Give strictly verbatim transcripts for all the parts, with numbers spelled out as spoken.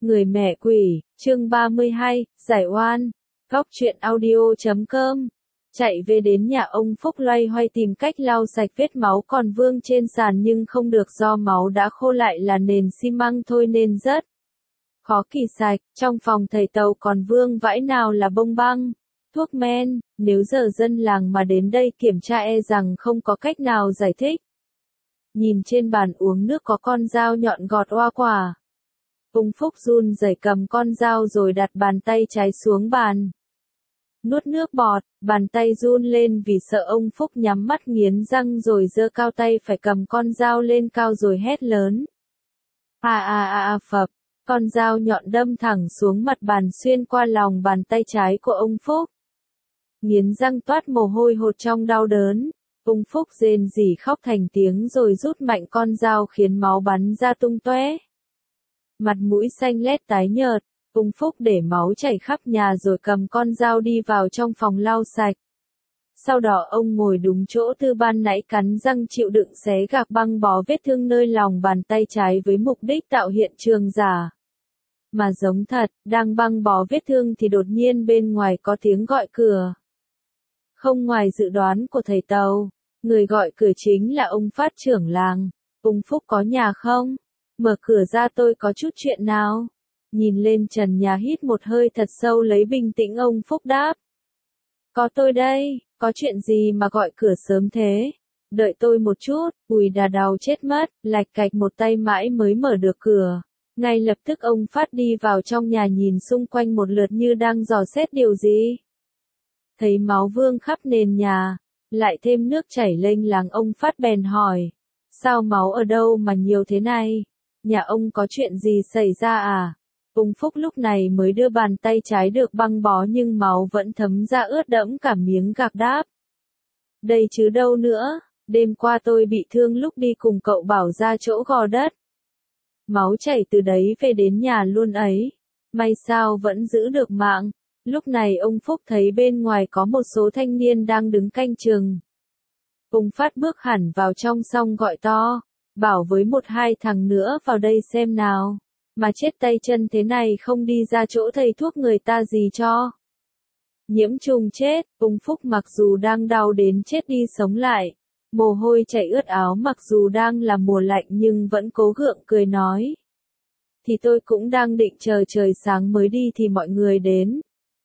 Người mẹ quỷ, chương ba mươi hai, giải oan. Góc truyện audio chấm com. Chạy về đến nhà ông Phúc loay hoay tìm cách lau sạch vết máu còn vương trên sàn nhưng không được do máu đã khô lại là nền xi măng thôi nên rất khó kỳ sạch. Trong phòng thầy Tàu còn vương vãi nào là bông băng, thuốc men, nếu giờ dân làng mà đến đây kiểm tra e rằng không có cách nào giải thích. Nhìn trên bàn uống nước có con dao nhọn gọt hoa quả. Ông Phúc run rẩy cầm con dao rồi đặt bàn tay trái xuống bàn. Nuốt nước bọt, bàn tay run lên vì sợ. Ông Phúc nhắm mắt nghiến răng rồi giơ cao tay phải cầm con dao lên cao rồi hét lớn. À à à à phập, con dao nhọn đâm thẳng xuống mặt bàn xuyên qua lòng bàn tay trái của ông Phúc. Nghiến răng toát mồ hôi hột trong đau đớn. Ông Phúc rên rỉ khóc thành tiếng rồi rút mạnh con dao khiến máu bắn ra tung tóe. Mặt mũi xanh lét tái nhợt, ông Phúc để máu chảy khắp nhà rồi cầm con dao đi vào trong phòng lau sạch. Sau đó ông ngồi đúng chỗ từ ban nãy cắn răng chịu đựng xé gạc băng bó vết thương nơi lòng bàn tay trái với mục đích tạo hiện trường giả mà giống thật. Đang băng bó vết thương thì đột nhiên bên ngoài có tiếng gọi cửa. Không ngoài dự đoán của thầy Tàu, người gọi cửa chính là ông Phát trưởng làng. Ông Phúc có nhà không? Mở cửa ra, tôi có chút chuyện nào? Nhìn lên trần nhà hít một hơi thật sâu lấy bình tĩnh, ông Phúc đáp. Có tôi đây, có chuyện gì mà gọi cửa sớm thế? Đợi tôi một chút, ui đà đau chết mất, lạch cạch một tay mãi mới mở được cửa. Ngay lập tức ông Phát đi vào trong nhà nhìn xung quanh một lượt như đang dò xét điều gì. Thấy máu vương khắp nền nhà, lại thêm nước chảy lênh láng, ông Phát bèn hỏi. Sao máu ở đâu mà nhiều thế này? Nhà ông có chuyện gì xảy ra à? Ông Phúc lúc này mới đưa bàn tay trái được băng bó nhưng máu vẫn thấm ra ướt đẫm cả miếng gạc đáp. Đây chứ đâu nữa, đêm qua tôi bị thương lúc đi cùng cậu Bảo ra chỗ gò đất. Máu chảy từ đấy về đến nhà luôn ấy. May sao vẫn giữ được mạng. Lúc này ông Phúc thấy bên ngoài có một số thanh niên đang đứng canh chừng. Ông Phát bước hẳn vào trong xong gọi to. Bảo với một hai thằng nữa vào đây xem nào. Mà chết tay chân thế này không đi ra chỗ thầy thuốc người ta gì cho. Nhiễm trùng chết. Ông Phúc mặc dù đang đau đến chết đi sống lại. Mồ hôi chảy ướt áo mặc dù đang là mùa lạnh nhưng vẫn cố gượng cười nói. Thì tôi cũng đang định chờ trời sáng mới đi thì mọi người đến.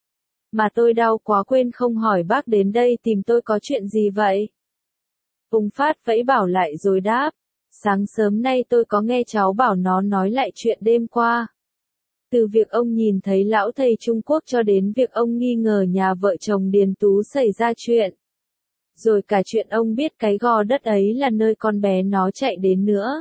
Mà tôi đau quá quên không hỏi bác đến đây tìm tôi có chuyện gì vậy? Ông Phát vẫy Bảo lại rồi đáp. Sáng sớm nay tôi có nghe cháu Bảo nó nói lại chuyện đêm qua. Từ việc ông nhìn thấy lão thầy Trung Quốc cho đến việc ông nghi ngờ nhà vợ chồng Điền Tú xảy ra chuyện. Rồi cả chuyện ông biết cái gò đất ấy là nơi con bé nó chạy đến nữa.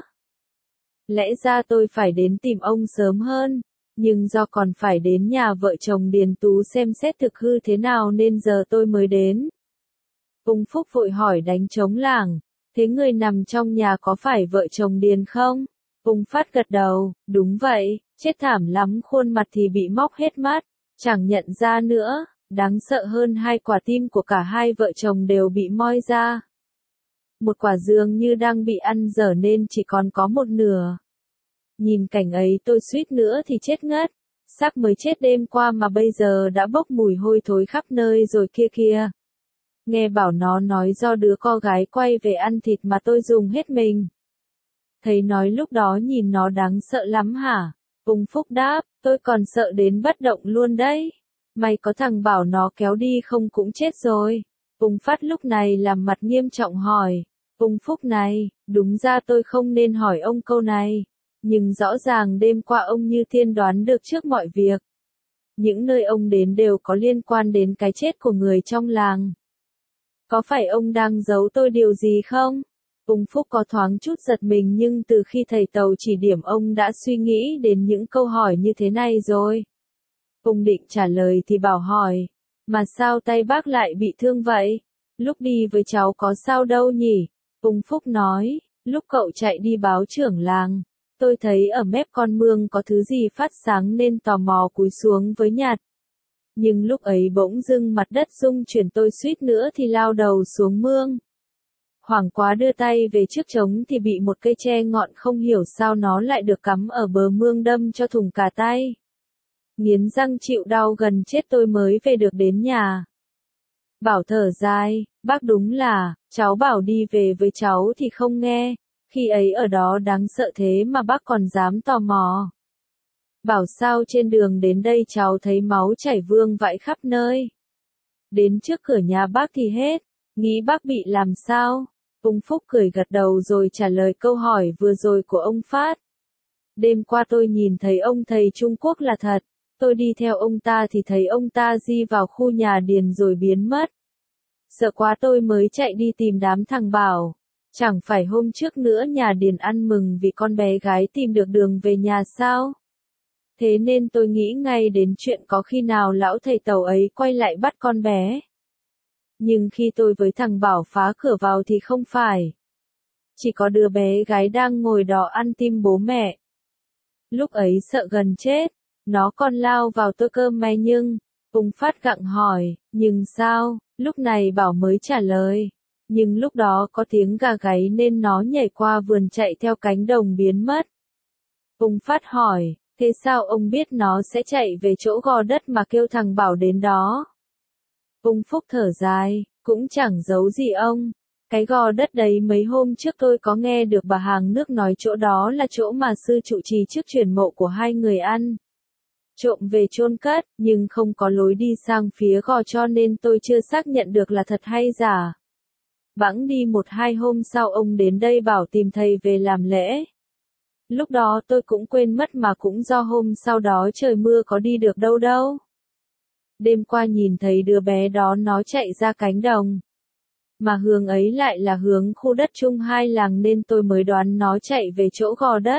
Lẽ ra tôi phải đến tìm ông sớm hơn, nhưng do còn phải đến nhà vợ chồng Điền Tú xem xét thực hư thế nào nên giờ tôi mới đến. Ông Phúc vội hỏi đánh trống lảng. Thế người nằm trong nhà có phải vợ chồng Điền không? Ông Phát gật đầu, đúng vậy, chết thảm lắm, khuôn mặt thì bị móc hết mắt, chẳng nhận ra nữa, đáng sợ hơn hai quả tim của cả hai vợ chồng đều bị moi ra. Một quả dường như đang bị ăn dở nên chỉ còn có một nửa. Nhìn cảnh ấy tôi suýt nữa thì chết ngất, xác mới chết đêm qua mà bây giờ đã bốc mùi hôi thối khắp nơi rồi kia kia. Nghe bảo nó nói do đứa con gái quay về ăn thịt mà tôi dùng hết mình. Thầy nói lúc đó nhìn nó đáng sợ lắm hả? Ông Phúc đáp, tôi còn sợ đến bất động luôn đấy. May có thằng Bảo nó kéo đi không cũng chết rồi. Ông Phát lúc này làm mặt nghiêm trọng hỏi. Ông Phúc này, đúng ra tôi không nên hỏi ông câu này. Nhưng rõ ràng đêm qua ông như tiên đoán được trước mọi việc. Những nơi ông đến đều có liên quan đến cái chết của người trong làng. Có phải ông đang giấu tôi điều gì không? Ông Phúc có thoáng chút giật mình nhưng từ khi thầy Tàu chỉ điểm ông đã suy nghĩ đến những câu hỏi như thế này rồi. Ông định trả lời thì Bảo hỏi. Mà sao tay bác lại bị thương vậy? Lúc đi với cháu có sao đâu nhỉ? Ông Phúc nói, lúc cậu chạy đi báo trưởng làng. Tôi thấy ở mép con mương có thứ gì phát sáng nên tò mò cúi xuống với nhặt. Nhưng lúc ấy bỗng dưng mặt đất rung chuyển tôi suýt nữa thì lao đầu xuống mương. Hoảng quá đưa tay về trước trống thì bị một cây tre ngọn không hiểu sao nó lại được cắm ở bờ mương đâm cho thủng cả tay. Nghiến răng chịu đau gần chết tôi mới về được đến nhà. Bảo thở dài, bác đúng là, cháu bảo đi về với cháu thì không nghe, khi ấy ở đó đáng sợ thế mà bác còn dám tò mò. Bảo sao trên đường đến đây cháu thấy máu chảy vương vãi khắp nơi. Đến trước cửa nhà bác thì hết, nghĩ bác bị làm sao? Ung Phúc cười gật đầu rồi trả lời câu hỏi vừa rồi của ông Phát. Đêm qua tôi nhìn thấy ông thầy Trung Quốc là thật, tôi đi theo ông ta thì thấy ông ta di vào khu nhà Điền rồi biến mất. Sợ quá tôi mới chạy đi tìm đám thằng Bảo. Chẳng phải hôm trước nữa nhà Điền ăn mừng vì con bé gái tìm được đường về nhà sao? Thế nên tôi nghĩ ngay đến chuyện có khi nào lão thầy Tàu ấy quay lại bắt con bé. Nhưng khi tôi với thằng Bảo phá cửa vào thì không phải. Chỉ có đứa bé gái đang ngồi đó ăn tim bố mẹ. Lúc ấy sợ gần chết, nó còn lao vào tô cơm may nhưng, Ung Phát gặng hỏi, nhưng sao, lúc này Bảo mới trả lời. Nhưng lúc đó có tiếng gà gáy nên nó nhảy qua vườn chạy theo cánh đồng biến mất. Ung Phát hỏi, thế sao ông biết nó sẽ chạy về chỗ gò đất mà kêu thằng Bảo đến đó? Ung Phúc thở dài, cũng chẳng giấu gì ông. Cái gò đất đấy mấy hôm trước tôi có nghe được bà hàng nước nói chỗ đó là chỗ mà sư trụ trì trước chuyển mộ của hai người ăn. Trộm về chôn cất, nhưng không có lối đi sang phía gò cho nên tôi chưa xác nhận được là thật hay giả. Bẵng đi một hai hôm sau ông đến đây bảo tìm thầy về làm lễ. Lúc đó tôi cũng quên mất mà cũng do hôm sau đó trời mưa có đi được đâu đâu. Đêm qua nhìn thấy đứa bé đó nó chạy ra cánh đồng. Mà hướng ấy lại là hướng khu đất chung hai làng nên tôi mới đoán nó chạy về chỗ gò đất.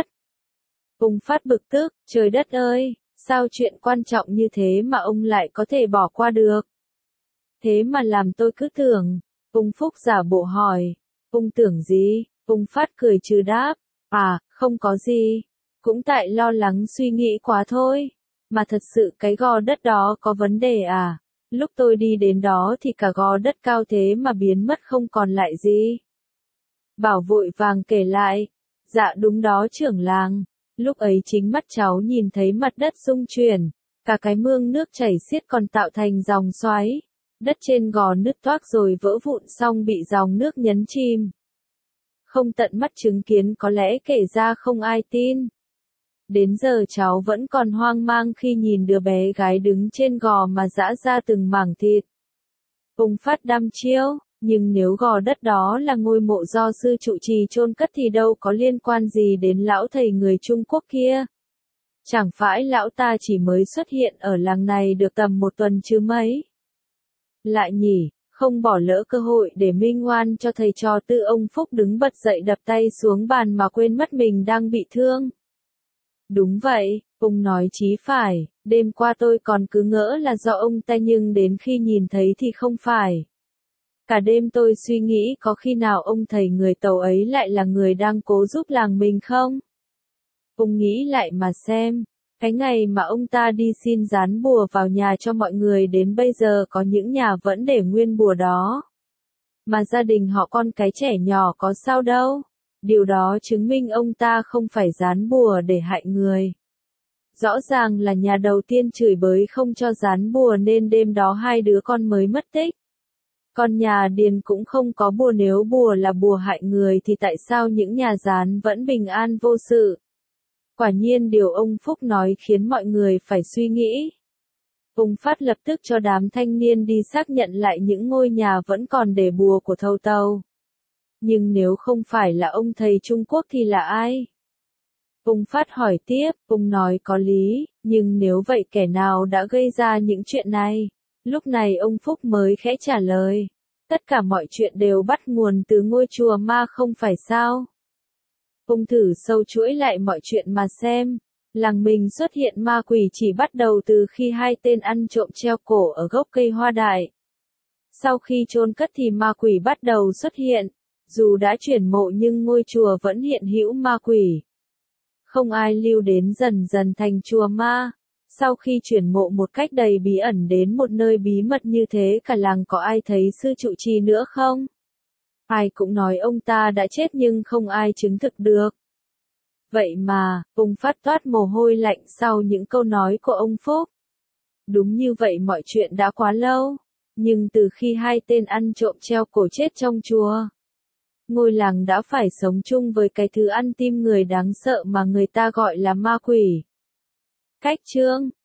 Ung Phát bực tức, trời đất ơi, sao chuyện quan trọng như thế mà ông lại có thể bỏ qua được? Thế mà làm tôi cứ tưởng. Ung Phúc giả bộ hỏi, ông tưởng gì? Ung Phát cười trừ đáp, à, không có gì. Cũng tại lo lắng suy nghĩ quá thôi. Mà thật sự cái gò đất đó có vấn đề à? Lúc tôi đi đến đó thì cả gò đất cao thế mà biến mất không còn lại gì. Bảo vội vàng kể lại, dạ đúng đó trưởng làng. Lúc ấy chính mắt cháu nhìn thấy mặt đất rung chuyển, cả cái mương nước chảy xiết còn tạo thành dòng xoáy. Đất trên gò nứt toác rồi vỡ vụn xong bị dòng nước nhấn chìm. Không tận mắt chứng kiến có lẽ kể ra không ai tin. Đến giờ cháu vẫn còn hoang mang khi nhìn đứa bé gái đứng trên gò mà giã ra từng mảng thịt. Ung Phát đăm chiêu, nhưng nếu gò đất đó là ngôi mộ do sư trụ trì chôn cất thì đâu có liên quan gì đến lão thầy người Trung Quốc kia. Chẳng phải lão ta chỉ mới xuất hiện ở làng này được tầm một tuần chứ mấy. Lại nhỉ, không bỏ lỡ cơ hội để minh oan cho thầy trò Tư. Ông Phúc đứng bật dậy đập tay xuống bàn mà quên mất mình đang bị thương. Đúng vậy, ông nói chí phải, đêm qua tôi còn cứ ngỡ là do ông ta nhưng đến khi nhìn thấy thì không phải. Cả đêm tôi suy nghĩ có khi nào ông thầy người Tàu ấy lại là người đang cố giúp làng mình không? Ông nghĩ lại mà xem, cái ngày mà ông ta đi xin dán bùa vào nhà cho mọi người đến bây giờ có những nhà vẫn để nguyên bùa đó. Mà gia đình họ con cái trẻ nhỏ có sao đâu. Điều đó chứng minh ông ta không phải dán bùa để hại người. Rõ ràng là nhà đầu tiên chửi bới không cho dán bùa nên đêm đó hai đứa con mới mất tích. Còn nhà Điền cũng không có bùa, nếu bùa là bùa hại người thì tại sao những nhà dán vẫn bình an vô sự? Quả nhiên điều ông Phúc nói khiến mọi người phải suy nghĩ. Ung Phát lập tức cho đám thanh niên đi xác nhận lại những ngôi nhà vẫn còn để bùa của thầu Tàu. Nhưng nếu không phải là ông thầy Trung Quốc thì là ai? Ung Phát hỏi tiếp, ông nói có lý, nhưng nếu vậy kẻ nào đã gây ra những chuyện này? Lúc này ông Phúc mới khẽ trả lời, tất cả mọi chuyện đều bắt nguồn từ ngôi chùa ma không phải sao? Ông thử sâu chuỗi lại mọi chuyện mà xem, làng mình xuất hiện ma quỷ chỉ bắt đầu từ khi hai tên ăn trộm treo cổ ở gốc cây hoa đại. Sau khi chôn cất thì ma quỷ bắt đầu xuất hiện. Dù đã chuyển mộ nhưng ngôi chùa vẫn hiện hữu ma quỷ. Không ai lưu đến dần dần thành chùa ma. Sau khi chuyển mộ một cách đầy bí ẩn đến một nơi bí mật như thế cả làng có ai thấy sư trụ trì nữa không? Ai cũng nói ông ta đã chết nhưng không ai chứng thực được. Vậy mà, Phùng phát toát mồ hôi lạnh sau những câu nói của ông Phúc. Đúng như vậy, mọi chuyện đã quá lâu. Nhưng từ khi hai tên ăn trộm treo cổ chết trong chùa, ngôi làng đã phải sống chung với cái thứ ăn tim người đáng sợ mà người ta gọi là ma quỷ. Cách chương